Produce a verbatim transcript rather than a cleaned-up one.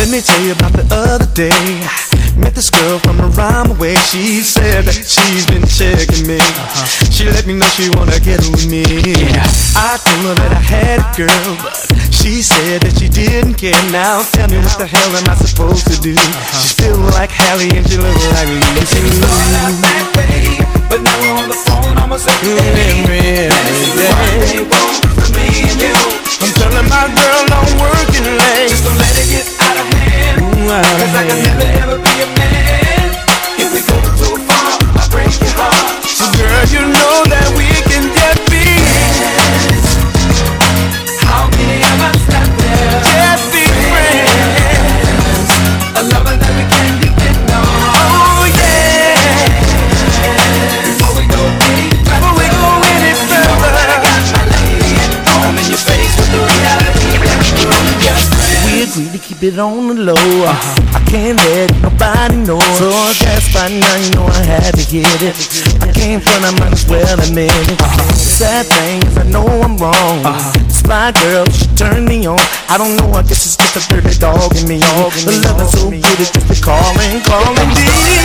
Let me tell you about the other day. Met this girl from around the way. She said that she's been checking me. uh-huh. She let me know she wanna get with me. yeah. I told her that I had a girl, but she said that she didn't care. Now tell me what the hell am I supposed to do? uh-huh. She still like Hallie and she look like me. She started out that way, but now we're on the phone almost every day. Every, every day. For me and you, I'm telling my girl I'm working late. just don't let it get out of hand. Ooh, out Cause of I can hand. never ever be a man. If we go too far, I break your heart. So girl, you know that we can just be friends. How many of us out there? Just be friends. A lover that we can depend on. Oh yeah. Before we go any further, Before we go any you know further, that I got my lady at home in your face with the reality that we're only just friends. we agreed to keep it on the low. uh-huh. I can't let nobody know. So I guess by now you know I had to get it. I came from, I might as well admit it. uh-huh. Sad thing is I know I'm wrong. uh-huh. This fly girl, she turned me on. I don't know, I guess it's just a dirty dog in me. The love is so good, it's just a calling, calling me.